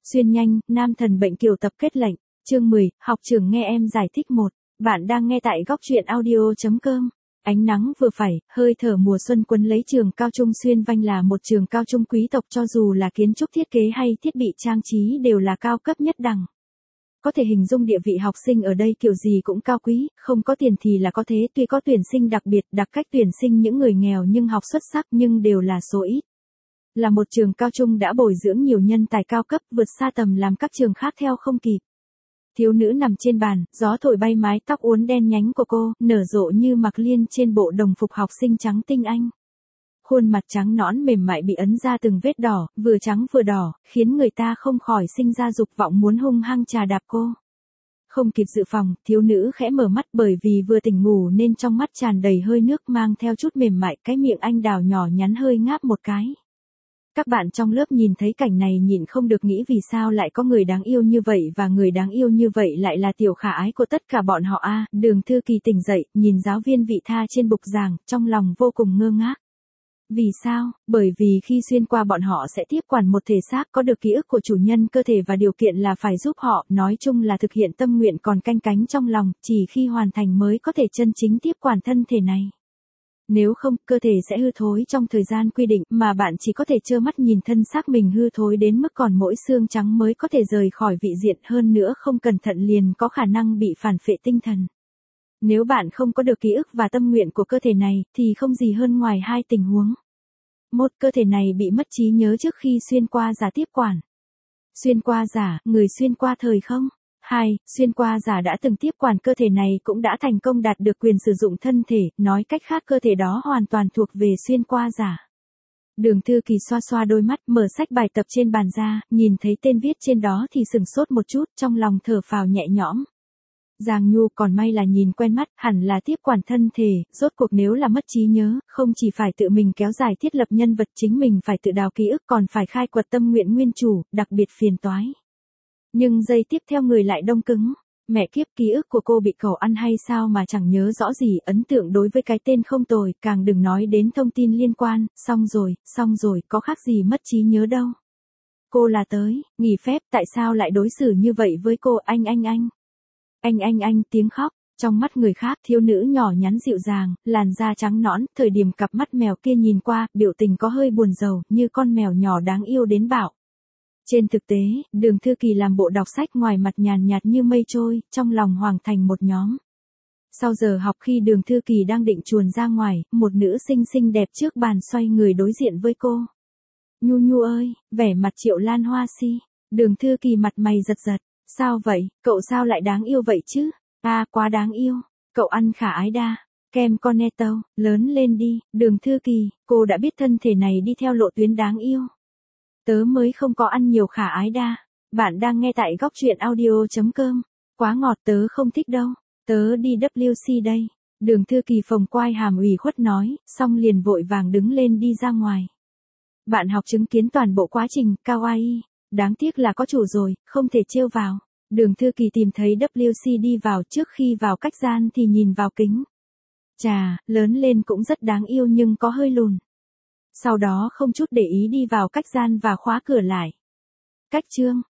Xuyên nhanh, nam thần bệnh kiều tập kết lệnh. Chương 10, học trưởng nghe em giải thích một. Bạn đang nghe tại góc truyện audio.com. Ánh nắng vừa phải, hơi thở mùa xuân quấn lấy trường cao trung Xuyên Vanh là một trường cao trung quý tộc, cho dù là kiến trúc thiết kế hay thiết bị trang trí đều là cao cấp nhất đẳng. Có thể hình dung địa vị học sinh ở đây kiểu gì cũng cao quý, không có tiền thì là có thế, tuy có tuyển sinh đặc biệt, đặc cách tuyển sinh những người nghèo nhưng học xuất sắc nhưng đều là số ít. Là một trường cao trung đã bồi dưỡng nhiều nhân tài cao cấp, vượt xa tầm làm các trường khác theo không kịp. Thiếu nữ nằm trên bàn, gió thổi bay mái tóc uốn đen nhánh của cô, nở rộ như mặc liên trên bộ đồng phục học sinh trắng tinh anh. Khuôn mặt trắng nõn mềm mại bị ấn ra từng vết đỏ, vừa trắng vừa đỏ, khiến người ta không khỏi sinh ra dục vọng muốn hung hăng chà đạp cô. Không kịp dự phòng, thiếu nữ khẽ mở mắt, bởi vì vừa tỉnh ngủ nên trong mắt tràn đầy hơi nước mang theo chút mềm mại, cái miệng anh đào nhỏ nhắn hơi ngáp một cái. Các bạn trong lớp nhìn thấy cảnh này nhịn không được nghĩ vì sao lại có người đáng yêu như vậy, và người đáng yêu như vậy lại là tiểu khả ái của tất cả bọn họ a. Đường Thư Kỳ tỉnh dậy, nhìn giáo viên vị tha trên bục giảng, trong lòng vô cùng ngơ ngác. Vì sao? Bởi vì khi xuyên qua bọn họ sẽ tiếp quản một thể xác có được ký ức của chủ nhân cơ thể, và điều kiện là phải giúp họ, nói chung là thực hiện tâm nguyện còn canh cánh trong lòng, chỉ khi hoàn thành mới có thể chân chính tiếp quản thân thể này. Nếu không, cơ thể sẽ hư thối trong thời gian quy định, mà bạn chỉ có thể trơ mắt nhìn thân xác mình hư thối đến mức còn mỗi xương trắng mới có thể rời khỏi vị diện, hơn nữa không cẩn thận liền có khả năng bị phản phệ tinh thần. Nếu bạn không có được ký ức và tâm nguyện của cơ thể này, thì không gì hơn ngoài hai tình huống. Một, cơ thể này bị mất trí nhớ trước khi xuyên qua giả tiếp quản. Xuyên qua giả, người xuyên qua thời không. 2. Xuyên qua giả đã từng tiếp quản cơ thể này cũng đã thành công đạt được quyền sử dụng thân thể, nói cách khác cơ thể đó hoàn toàn thuộc về xuyên qua giả. Đường Thư Kỳ xoa xoa đôi mắt, mở sách bài tập trên bàn ra, nhìn thấy tên viết trên đó thì sửng sốt một chút, trong lòng thở phào nhẹ nhõm. Giang Nhu, còn may là nhìn quen mắt, hẳn là tiếp quản thân thể, rốt cuộc nếu là mất trí nhớ, không chỉ phải tự mình kéo dài thiết lập nhân vật, chính mình phải tự đào ký ức, còn phải khai quật tâm nguyện nguyên chủ, đặc biệt phiền toái. Nhưng giây tiếp theo người lại đông cứng. Mẹ kiếp, ký ức của cô bị cẩu ăn hay sao mà chẳng nhớ rõ gì, ấn tượng đối với cái tên không tồi, càng đừng nói đến thông tin liên quan, xong rồi, có khác gì mất trí nhớ đâu. Cô là tới, nghỉ phép, tại sao lại đối xử như vậy với cô, anh, tiếng khóc. Trong mắt người khác, thiếu nữ nhỏ nhắn dịu dàng, làn da trắng nõn, thời điểm cặp mắt mèo kia nhìn qua, biểu tình có hơi buồn rầu, như con mèo nhỏ đáng yêu đến bạo. Trên thực tế, Đường Thư Kỳ làm bộ đọc sách, ngoài mặt nhàn nhạt như mây trôi, trong lòng hoàng thành một nhóm. Sau giờ học, khi Đường Thư Kỳ đang định chuồn ra ngoài, một nữ sinh xinh đẹp trước bàn xoay người đối diện với cô. Nhu Nhu ơi, vẻ mặt Triệu Lan Hoa si. Đường Thư Kỳ mặt mày giật giật. Sao vậy, cậu sao lại đáng yêu vậy chứ? À, quá đáng yêu. Cậu ăn khả ái đa. Kem Cornetto, lớn lên đi. Đường Thư Kỳ, cô đã biết thân thể này đi theo lộ tuyến đáng yêu. Tớ mới không có ăn nhiều khả ái đa. Bạn đang nghe tại góc truyện audio.com. Quá ngọt, tớ không thích đâu. Tớ đi WC đây. Đường Thư Kỳ phồng quai hàm ủy khuất nói, xong liền vội vàng đứng lên đi ra ngoài. Bạn học chứng kiến toàn bộ quá trình, kawaii. Đáng tiếc là có chủ rồi, không thể trêu vào. Đường Thư Kỳ tìm thấy WC đi vào, trước khi vào cách gian thì nhìn vào kính. Chà, lớn lên cũng rất đáng yêu nhưng có hơi lùn. Sau đó không chút để ý đi vào cách gian và khóa cửa lại. Cách chương,